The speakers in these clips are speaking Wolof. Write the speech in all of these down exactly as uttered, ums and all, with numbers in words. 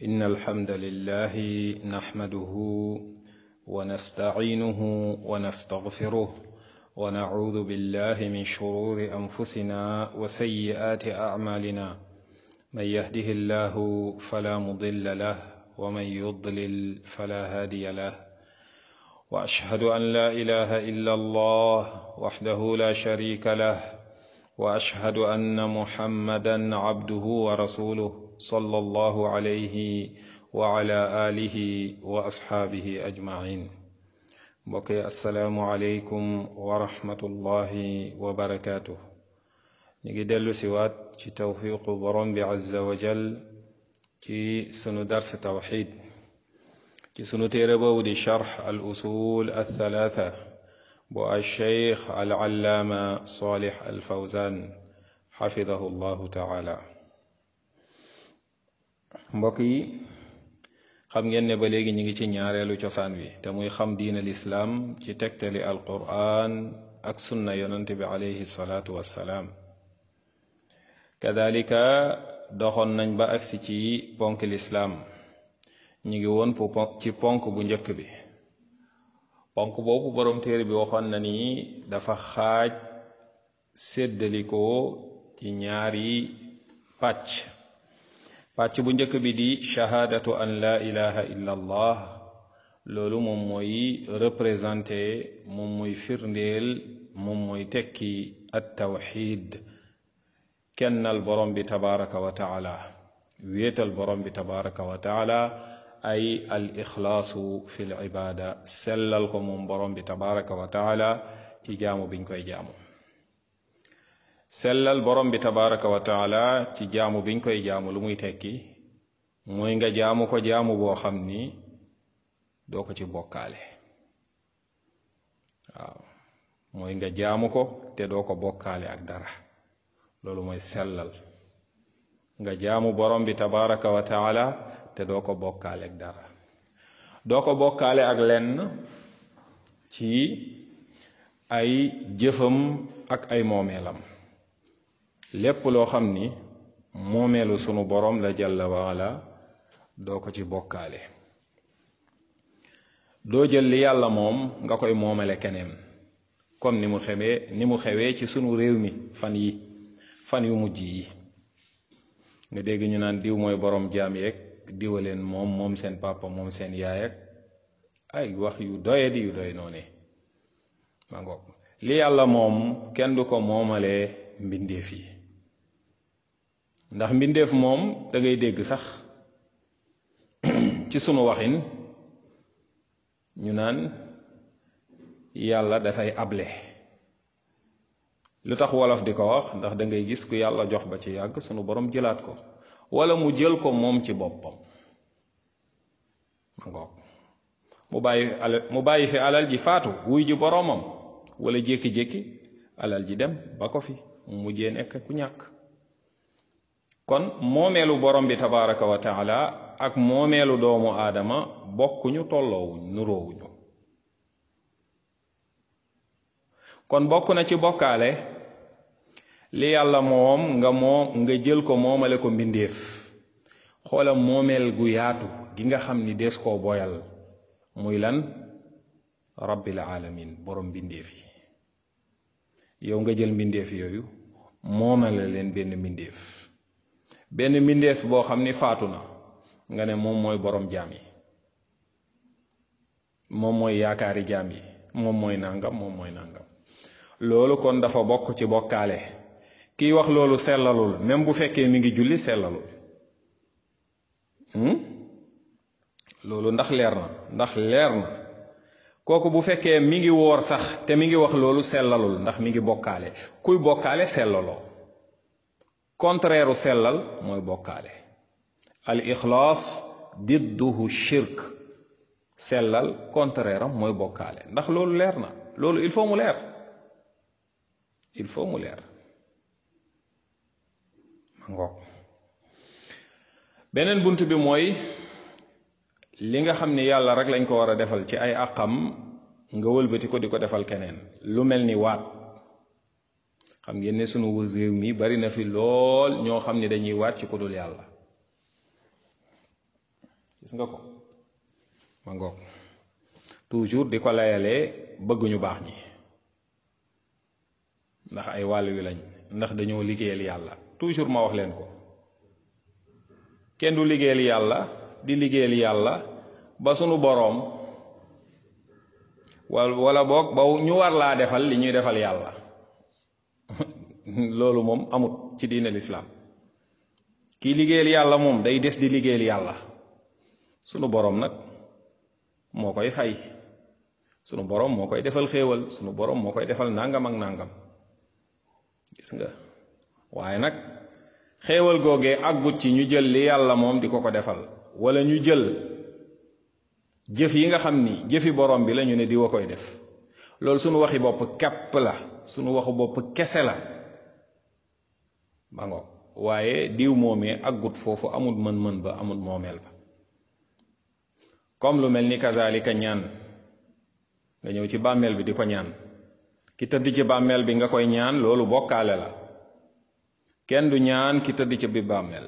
إن الحمد لله نحمده ونستعينه ونستغفره ونعوذ بالله من شرور أنفسنا وسيئات أعمالنا من يهده الله فلا مضل له ومن يضلل فلا هادي له وأشهد أن لا إله إلا الله وحده لا شريك له وأشهد أن محمدا عبده ورسوله صلى الله عليه وعلى آله وأصحابه أجمعين بقي السلام عليكم ورحمة الله وبركاته نيجي دلو سوات ci tawfiqu borom bi azza wa jal ci sunu dars tawxid ci sunu téere boobu di charx al usul al thalatha bu al cheikh al allaama salih al fawzan xafidahu llahu taala mbokk yi xam ngeen ne ba léegi ñu ngi ci ñaareelu cosaan wi te muy xam diin al islaam ci tegtali al quran ak sunna yonante bi alayhi salaatu wassalaam kadalika doxoon nañ ba agsi ci ponk lislaam ñu ngi woon ci ponk bu njëkk bi ponk boobu boroom téere bi waxoon na ni dafa xaaj séddalikoo ci ñaari pàcc pàcc bu njëkk bi di shahaadatu an la ilaha illa allah loolu moom mooy représenté moom mooy firndeel moom mooy tekki at tawxid kennal borom bi tabaraka wa taala wéetal borom bi tabaraka wa taala ay al ixlaasu fi l ibada sellal ko moom borom bi tabaraka wa taala ci jaamu biñ koy jaamu sellal borom bi tabaraka wa taala ci jaamu biñ koy jaamu lu muy tekki mooy nga jaamu ko jaamu boo xam ni doo ko ci bokkaale waaw mooy nga jaamu ko te doo ko bokkaale ak dara loolu mooy sellal nga jaamu borom bi tabaraka wa taala te doo ko bokkaale ak dara doo ko bokkaale ak lenn ci ay jëfam ak ay moomeelam lépp loo xam ni moomeelu sunu borom la jalla waala doo ko ci bokkaale doo jël li yàlla moom nga koy moomale keneen comme ni mu xewee ni mu xewee ci sunu réew mi fan yi fan yu mujj yi nga dégg ñu naan diw mooy borom jaam yeeg diwaleen moom moom seen papa moom seen yaay ak ay wax yu doye di yu doy noone ma ngoog li yàlla moom kenn du ko moomalee mbindeef yi ndax mbindeef moom da ngay dégg sax ci sunu waxin ñu naan yàlla dafay able lu tax wolof di ko wax ndax da ngay gis ku yàlla jox ba ci yàgg sunu borom jëlaat ko wala mu jël ko moom ci boppam ma ngoog mu bàyyi alal mu bàyyi fi alal ji faatu wuy ji boroomam wala jékki-jékki alal ji dem ba ko fi mu mujjee nekk ku ñàkk kon moomeelu borom bi tabaraka wa taala ak moomeelu doomu aadama bokkuñu tolloowuñ nuroowuñu kon bokk na ci bokkaale li yàlla moom nga moom nga jël ko moomale ko mbindeef xoolam moomeel gu yaatu gi nga xam ni dees koo boyal muy lan rabbil alamin borom mbindeef yi yow nga jël mbindeef yooyu moomale leen benn mbindeef benn mbindeef boo xam ni faatu na nga ne moom mooy borom jaam yi moom mooy yaakaari jaam yi moom mooy nangam moom mooy nangam loolu kon dafa bokk ci bokkaale kiy wax loolu sellalul même bu fekkee mi ngi julli sellalul loolu ndax leer na ndax leer na kooku bu fekkee mi ngi woor sax te mi ngi wax loolu sellalul ndax mi ngi bokkaale kuy bokkaale sellaloo contraire u sellal mooy bokkaale al ixlaas didduhu shirk sellal contraire am mooy bokkaale ndax loolu leer na loolu il faut mu leer il faut mu leer ma ngoog beneen bunt bi mooy li nga xam ni yàlla rek lañ ko war a defal ci ay àqam nga wëlbati ko di ko defal keneen lu mel ni waat xam ngeen ne sunu réew mi bari na fi lool ñoo xam ni dañuy waat ci ku dul yàlla gis nga ko ma ngoog toujours di ko layalee bëgg ñu baax ñi ndax ay wàll wi lañ ndax dañoo liggéeyal yàlla toujours ma wax leen ko kenn du liggéeyal yàlla di liggéeyal yàlla ba sunu boroom wala wala boog ba ñu war laa defal li ñuy defal yàlla loolu moom amut ci diine lislaam kii liggéeyal yàlla moom day des di liggéeyal yàlla sunu boroom nag moo koy fay sunu boroom moo koy defal xéewal sunu boroom moo koy defal nangam ak nangam gis nga waaye nag xéewal googee àggut ci ñu jël li yàlla moom di ko ko defal wala ñu jël jëf yi nga xam ni jëfi boroom bi la ñu ne di wa koy def loolu sunu waxi bopp kepp la sunu waxu bopp kese la ba ngoog waaye diw moomee àggut foofu amul mën-mën ba amul moomeel ba comme lu mel ni kazalika ñaan nga ñëw ci bàmmeel bi di ko ñaan ki tëdd ci bàmmeel bi nga koy ñaan loolu bokkaale la kenn du ñaan ki tëdd ci bi bàmmeel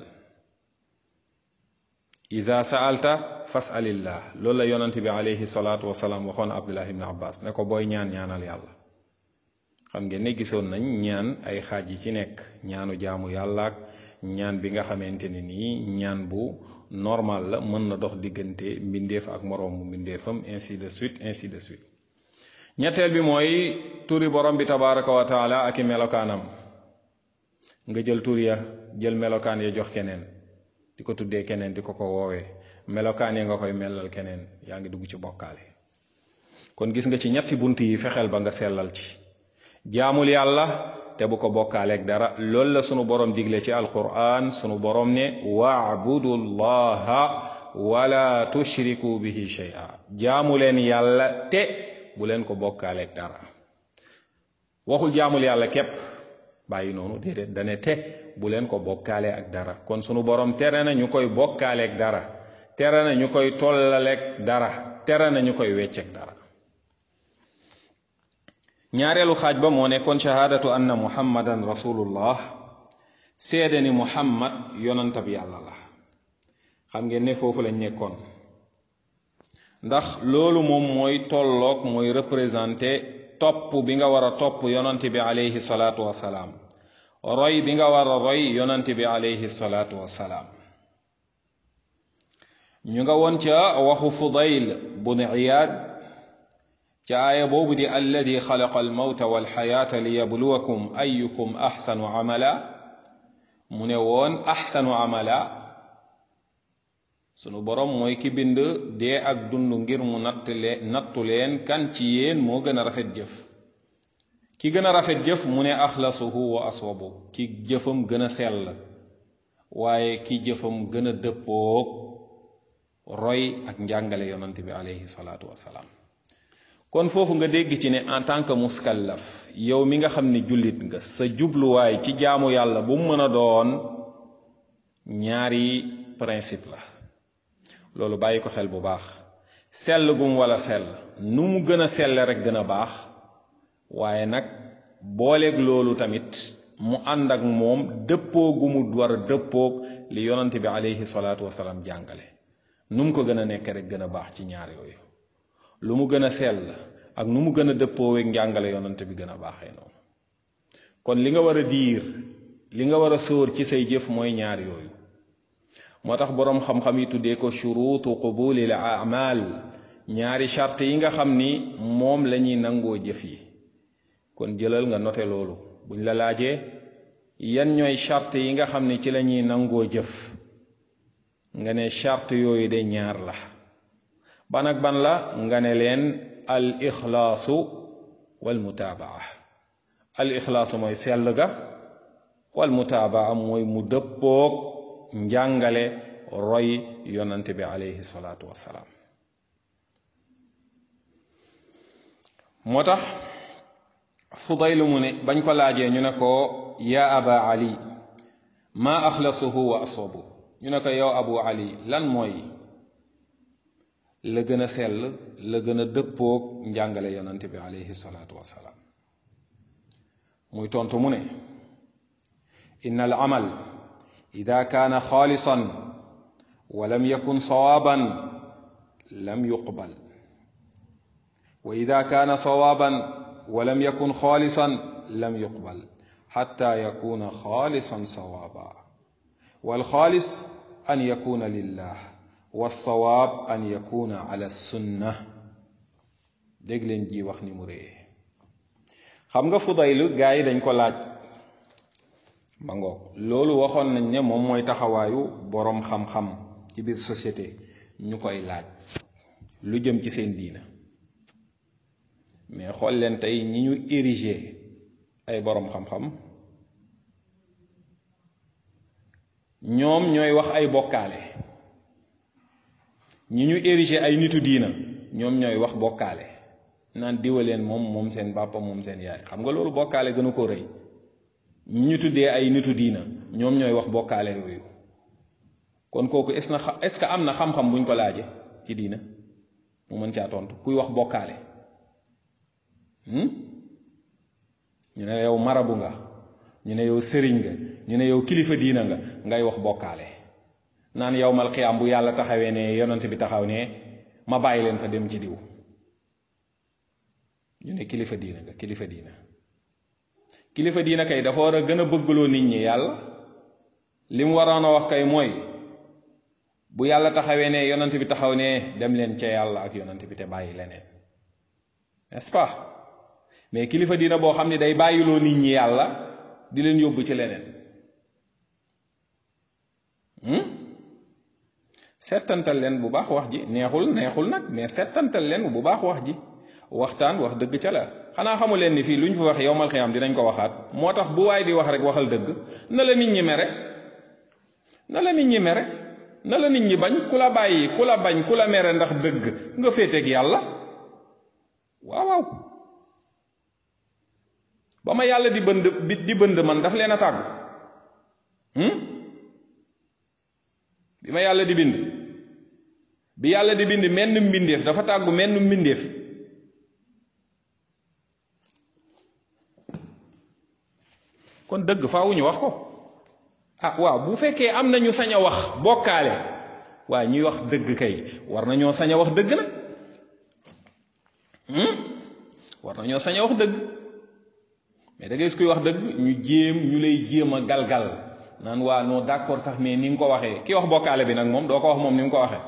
iza sa'alta fas'alillah loolu la yonent bi alayhi salaatu wasalaam waxoon Abdullah ibn Abbas ne ko booy ñaan ñaanal yàlla xam ngeen ne gisoon nañ ñaan ay xaaj yi ci nekk ñaanu jaamu yàlla ak ñaan bi nga xamante ne nii ñaan bu normal la mën na dox diggante mbindeef ak moroomu mbindeefam ainsi de suite ainsi de suite ñetteel bi mooy turi borom bi tabaraka wa taala ak i melokaanam nga jël tur ya jël melokaan ya jox keneen di ko tuddee keneen di ko ko woowee melokaan ya nga koy melal keneen yaa ngi dugg ci bokkaale kon gis nga ci ñetti bunt yi fexeel ba nga sellal ci jaamul yàlla te bu ko bokkaaleeg dara loolu la sunu borom digle ci alquran sunu borom ne wa'budu llaha wala tushriku bihi shay'a jaamu leen yàlla te bu leen ko bokkaaleeg dara waxul jaamul yàlla képp bàyyi noonu déedéet dane te bu leen ko bokkaale ak dara kon sunu borom tere na ñu koy bokkaaleeg dara tere na ñu koy tollaleeg dara tere na ñu koy wecceeg dara ñaareelu xaaj ba moo nekkoon shahaadatu anna muhammadan rasulullah seede ni muhammad yonantab yàlla la xam ngeen ne foofu lañ nekkoon ndax loolu moom mooy tolloog mooy représenté topp bi nga war a topp yonante bi alayhi salaatu wasalaam roy bi nga war a roy yonante bi alayhi salaatu wasalaam ñu nga woon ca waxu Fudayl bun Iyaad ca aaya boobu di alladi xalaqa almawta walxayaata liyabluwakum ayukum axsanu amala mu ne woon axsanu amala sunu borom mooy ki bind dee ak dund ngir mu natt leen nattu leen kan ci yéen moo gën a rafet jëf ki gën a rafet jëf mu ne axlasuhu wa aswabu ki jëfam gën a sell waaye ki jëfam gën a dëppoog roy ak njàngale yonante bi alayhi salaatu wasalaam kon foofu nga dégg ci ne en tant que muskallaf yow mi nga xam ne jullit nga sa jubluwaay ci jaamu yàlla bu mu mën a doon ñaari principe la loolu bàyyi ko xel bu baax sell gum wala sell nu mu gën a sell rek gën a baax waaye nag booleeg loolu tamit mu ànd ak moom dëppoo gu mu war a dëppoog li yonante bi alayhi salaatu wasalaam jàngale nu mu ko gën a nekk rek gën a baax ci ñaar yooyu lu mu gën a sell ak nu mu gën a dëppooweeg njàngale yonante bi gën a baaxee noonu kon li nga war a diir li nga war a sóor ci say jëf mooy ñaar yooyu moo tax boroom xam-xam yi tuddee ko shuruutu qubulil a'mal ñaari charte yi nga xam ni moom la ñuy nangoo jëf yi kon jëlal nga note loolu buñ la laajee yan ñooy charte yi nga xam ni ci la ñuy nangoo jëf nga ne charte yooyu de ñaar la ban ak ban la nga ne leen al ixlaasu wal mutaabaa al ixlaasu mooy sell ga wal mutaabaa mooy mu dëppoog njàngale roy yonante bi alayhi salaatu wassalaam moo tax Fudaylu mu ne bañ ko laajee ñu ne ko yaa aba ali maa axlasuhu wa aswabu ñu ne ko yow abu ali lan mooy la gën a sell la gën a dëppoog njàngale yonante bi alayhi salaatu wassalaam muy tontu mu ne inna al amal ida kaana xaalisan wa lam yakun sawaban lam yuqbal wa ida kaana sawaban wa lam yakun xaalisan lam yuqbal xatta yakuna xaalisan sawaba walxaalis an yakuna lillah walsawaab an yakuna ala sunna. dégg leen ji wax ni mu rée. xam nga Fudayl gaa yi dañ ko laaj ma ngoog loolu waxoon nañ ne moom mooy taxawaayu boroom xam-xam ci biir société ñu koy laaj lu jëm ci seen diina. mais xool leen tey ñi ñu érigé ay boroom xam-xam ñoom ñooy wax ay bokkaale. ñi ñu érigé ay nitu diina ñoom ñooy wax bokkaale naan diwaleen moom moom seen bàppa moom seen yaay. xam nga loolu bokkaale gënu ko rëy. ñi ñu tuddee ay nitu diina ñoom ñooy wax bokkaale yooyu. kon kooku est ce na est-ce que am na xam-xam buñ ko laaje ci diina mu mën caa tontu kuy wax bokkaale. ñu ne yow marabu nga, ñu ne yow sëriñ nga, ñu ne yow kilifa diina nga ngay wax bokkaale naan yawmal qiyaam bu yàlla taxawee ne yonent bi taxaw ne ma bàyyi leen fa dem ci diw. ñu ne kilifa diina nga kilifa diina kilifa diina kay dafa war a gën a bëggloo nit ñi yàlla. li mu waroon a wax kay mooy bu yàlla taxawee ne yonent bi taxaw ne dem leen ca yàlla ak yonent bi te bàyyi leneen, n'est-ce pas? mais kilifa diina boo xam ne day bàyyiloo nit ñi yàlla di leen yóbbu ci leneen. settantal leen bu baax wax ji. neexul neexul nag mais settantal leen bu baax wax ji. waxtaan wax dëgg ca la. xanaa xamu leen ni fii lu ñu fi wax yowmal xiyaam dinañ ko waxaat. moo tax bu waay di wax rek waxal dëgg. na la nit ñi mere na la nit ñi mere na la nit ñi bañ ku la bàyyi ku la bañ ku la mere ndax dëgg nga féeteeg yàlla. waaw waaw ba ma yàlla di bënd di bënd man daf leen a tàggu. bi ma yàlla di bind bi yàlla di bind menn mbindeef dafa tàggu menn mbindeef. kon dëgg faaw ñu wax ko. ah waaw bu fekkee am nañu sañ a wax bokkaale waaye ñuy wax dëgg kay war nañoo sañ a wax dëgg nag. war nañoo sañ a wax dëgg. mais da ngay gis kuy wax dëgg ñu jéem ñu lay jéem a galgal naan waa non d'accord sax mais ni nga ko waxee ki wax bokkaale bi nag moom doo ko wax moom ni nga ko waxee.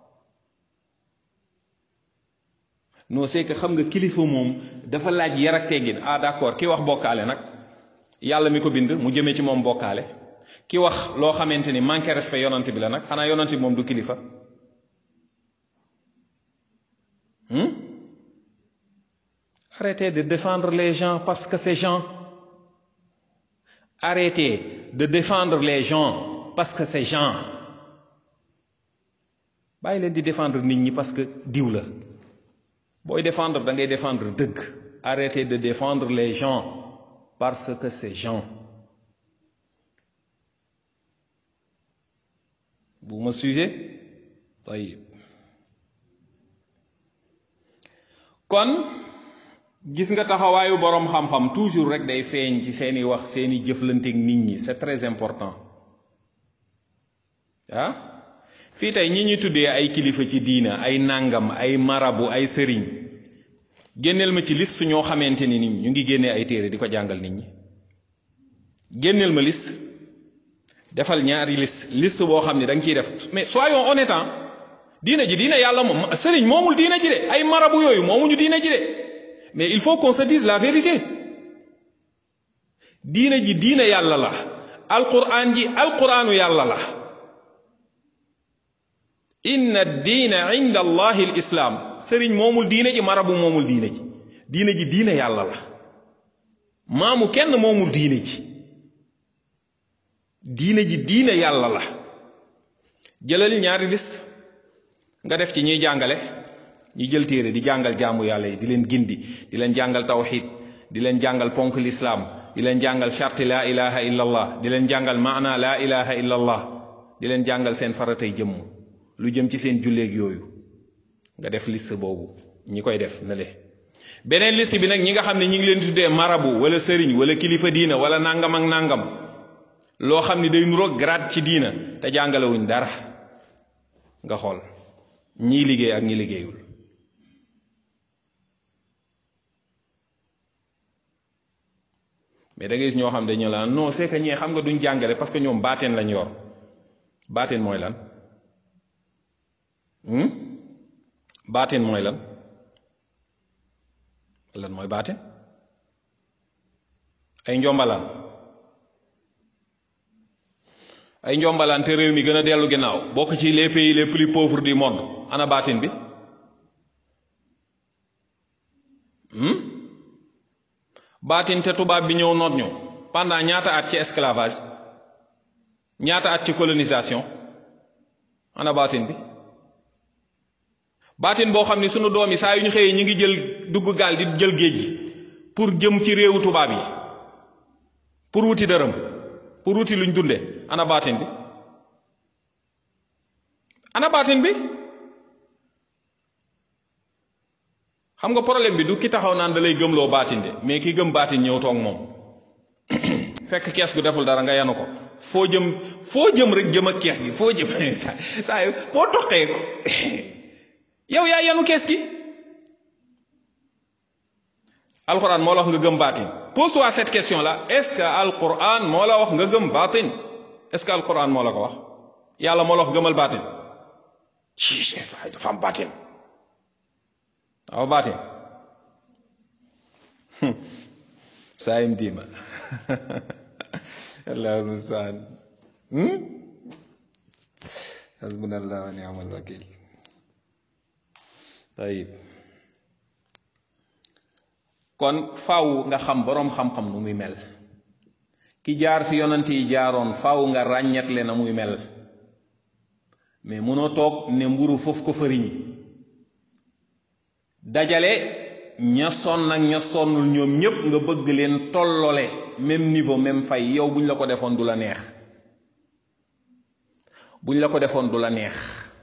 non c'est que xam nga kilifa moom dafa laaj yar ak teggin. ah d'accord ki wax bokkaale nag yàlla mi ko bind mu jëmee ci moom bokkaale. ki wax loo xamante ni manqué respect yonant bi la nag xanaa yonant bi moom du kilifa. Arrêtez de défendre les gens parce que c'est gens. Arrêtez de défendre les gens parce que c'est gens. bàyyi leen di défendre nit ñi parce que diw la. booy défendre da ngay défendre dëgg. Arrêtez de défendre les gens parce que c'est gens. Vous me suivez? Tayyib. kon gis nga taxawaayu boroom xam-xam toujours rek day feeñ ci seeni wax seeni jëflanteeg nit ñi. C'est très important. ah fii tey ñi ñuy tuddee ay kilifa ci diina ay nàngam ay marabu ay sëriñ génneel ma ci liste ñoo xamante ni nit ñu ngi génnee ay téere di ko jàngal nit ñi. génneel ma liste defal ñaari liste liste boo xam ne da nga ciy def mais soyons honnêtes. diina ji diina yàlla moom sëriñ moomul diina ji de ay marabu yooyu moomuñu diina ji de mais il faut qu'on se dise la vérité. diina ji diina yàlla la. alquran ji alquranu yàlla la. inna diina inda allahi al islam. sëriñ moomul diina ji marabu moomul diina ji. diina ji diina yàlla la. maamu kenn moomul diina ji. diina ji diina yàlla la. jëlal ñaari lis nga def ci ñuy jàngale ñi jël téere di jàngal jaamu yàlla yi di leen gindi di leen jàngal tawxid di leen jàngal ponk lislaam di leen jàngal charte la ilaha illa allah di leen jàngal maana la ilaha illa allah di leen jàngal seen faratay jëmm lu jëm ci seen julleeg yooyu nga def liste boobu ñi koy def na le beneen liste bi nag ñi nga xam ne ñi ngi leen tuddee marabu wala sëriñ wala kilifa diina wala nangam ak nangam loo xam ne day nuroog grade ci diina te jàngalewuñ dara nga xool ñii liggéey ak ñi liggéeyul. mais da ngay gis ñoo xam dañu la non c'est que ñee xam nga duñ jàngale parce que ñoom baateen lañ yor. baateen mooy lan baateen mooy lan lan mooy baateen ay njombalaan ay njombalaan te réew mi gën a dellu ginnaaw bokk ci les pays les plus pauvres du monde ana baateen bi baatin te tubaab bi ñëw noot ñu pendant ñaata at ci esclavage ñaata at ci colonisation ana baatin bi baatin boo xam ni sunu doom yi saa yu ñu xëyee ñu ngi jël dugg gaal di jël géej gi pour jëm ci réewu tubaab yi pour wuti dërëm pour wuti luñ dunde ana baatin bi ana baatin bi xam nga problème bi du ki taxaw naan da lay gëmloo baatin de mais ki gëm baatin ñëw toog moom fekk kees gu deful dara nga yanu ko foo jëm foo jëm rek jëm ak kees gi foo jëm saa saa boo toqee ko yow yaa yanu kees gi. alquran moo la wax nga gëm baatin pose-toi cette question là est-ce que alquran moo la wax nga gëm baatin est-ce que alquran moo la ko wax yàlla moo la wax gëmal baatin ci dafa am baatin waaw baatin saa yim diima allahul mustaan hasbunallah wa ni'mal wakil tayib kon faaw nga xam boroom xam-xam nu muy mel ki jaar fi yonent yi jaaroon faaw nga ràññetle na muy mel mais mënoo toog ne mburu foofu ko fëriñ dajale ña sonn ak ña sonnul ñoom ñépp nga bëgg leen tollole même niveau même fay yow buñ la ko defoon du la neex buñ la ko defoon du la neex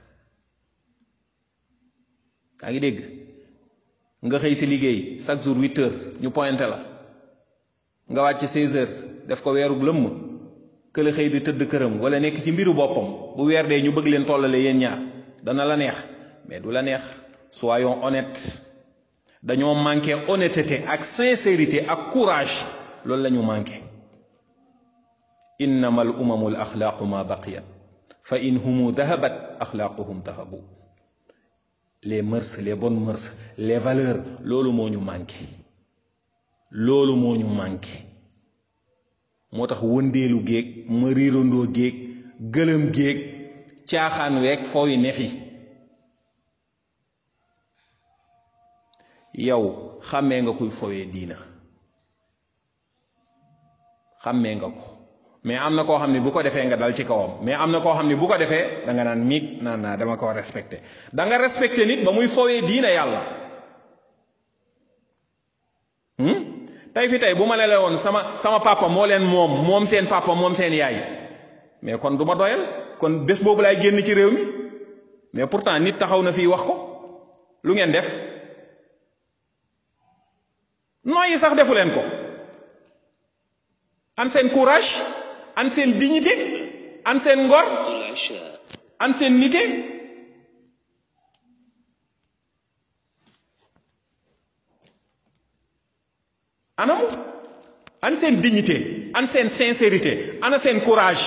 yaa ngi dégg nga xëy si liggéey chaque jour huit heures ñu pointé la nga wàcc seize heures def ko weerug lëmm kële xëy di tëdd këram wala nekk ci mbiru boppam bu weer dee ñu bëgg leen tollale yéen ñaar dana la neex mais du la neex. soyons honnêtes dañoo manqué honnêteté ak sincérité ak courage loolu la ñu manqué innamal umamul axlaaqu ma baqiyat fa in humu dahabat axlaaquhum dahabu les mœurs les bonnes mœurs les valeurs loolu moo ñu manqué loolu moo ñu manqué moo tax wëndeelu géeg ma riirandoo géeg gëlëm géeg caaxaan weeg fooy nefi yow xàmmee nga kuy fowee diina xàmmee nga ko mais am na koo xam ne bu ko defee nga dal ci kawam mais am na koo xam ne bu ko defee da nga naan miig naan naa dama ko respecté da nga respecté nit ba muy fowee diina yàlla tey fi tey bu ma lee woon sama sama papa moo leen moom moom seen papa moom seen yaay mais kon du ma doyal kon bés boobu laay génn ci réew mi mais pourtant nit taxaw na fii wax ko lu ngeen def nooyi sax defu leen ko an seen courage an seen dignité an seen ngor an seen nité anamu an seen dignité an seen sincérité ana seen courage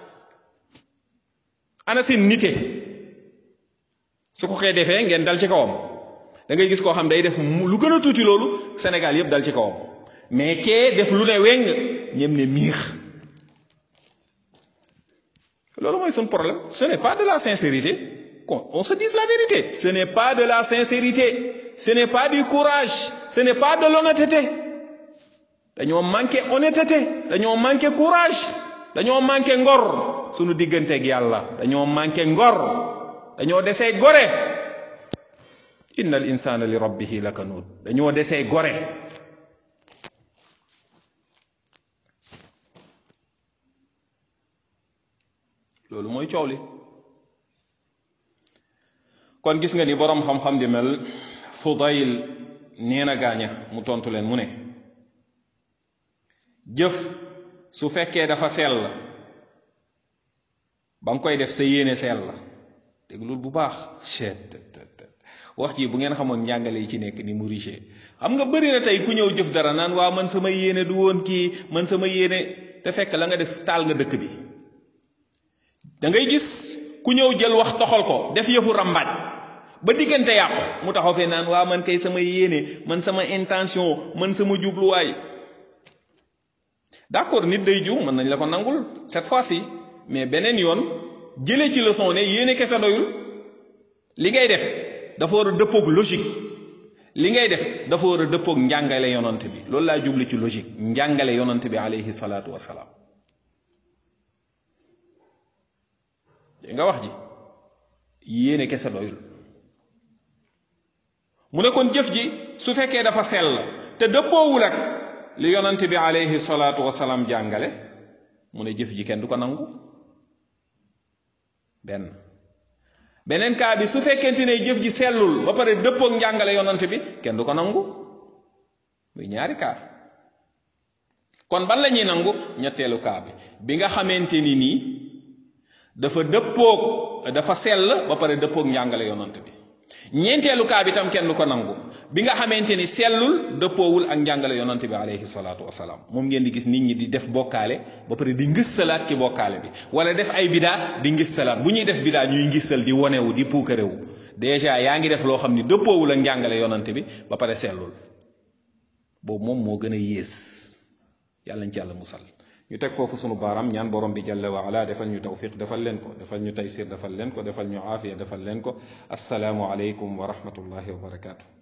ana seen nité su ko xee defee ngeen dal ci kawam da ngay gis koo xam day def lu gën a tuuti loolu Sénégal yépp dal ci kawam mais kee def lu ne weng ñem ne miix loolu mooy son problème ce n'est pas de la sincérité on se dise la vérité ce n'est pas de la sincérité ce n'est pas du courage ce n'est pas de l'honnêteté dañoo manqué honnêteté dañoo manqué courage dañoo manqué ngor sunu digganteeg yàlla dañoo manqué ngor dañoo desee gore innal insana li rabbihi lakanud dañoo desee gore loolu mooy coow li kon gis nga ni boroom xam-xam di mel Fudayl nee na gaaña mu tontu leen mu ne jëf su fekkee dafa sell ba nga koy def sa yéene sell déglul bu baax seet wax ji bu ngeen xamoon njàngale yi ci nekk ni mu riche xam nga bëri na tey ku ñëw jëf dara naan waa man sama yéene du woon kii man sama yéene te fekk la nga def taal nga dëkk bi da ngay gis ku ñëw jël wax toxal ko def yëfu rambaaj ba diggante yàqu mu taxaw fee naan waa man kay sama yéene man sama intention man sama jubluwaay d'accord nit day juum mën nañ la ko nangul cette fois-ci mais beneen yoon jëlee ci leçon ne yéene kese doyul li ngay def dafa war a dëppoog logique li ngay def dafa war a dëppoog njàngale yonant bi loolu laa jublu ci logique njàngale yonant bi alayhi salaatu wasalaam dégg nga wax ji yéene kese doyul mu ne kon jëf ji su fekkee dafa sell te dëppoowul ak li yonant bi alayhi salaatu wasalaam jàngale mu ne jëf ji kenn du ko nangu benn beneen kaa bi su fekkente ne jëf ji sellul ba pare dëppook njàngale yonant bi kenn du ko nangu muy ñaari kaa kon ban la ñuy nangu ñetteelu kaa bi bi nga xamante ni nii dafa dëppook dafa sell ba pare dëppook njàngale yonant bi ñeenteelu kaa bi tam kenn du ko nangu bi nga xamante ni sellul dëppoowul ak njàngale yonante bi alayhi salaatu wasalaam moom ngeen di gis nit ñi di def bokkaale ba pare di ngistalaat ci bokkaale bi wala def ay bidaa di ngistalaat bu ñuy def bidaa ñuy ngistal di wonewu di puukarewu déjà yaa ngi def loo xam ni dëppoowul ak njàngale yonante bi ba pare sellul boobu moom moo gën a yées yàlla ñu ci yàlla musal ñu teg foofu sunu baaraam ñaan borom bi jalla wa ala defal ñu tawfiq defal leen ko defal ñu taysir defal leen ko defal ñu aafiya defal leen ko assalaamu aleykum wa rahmatullahi wa barakaatu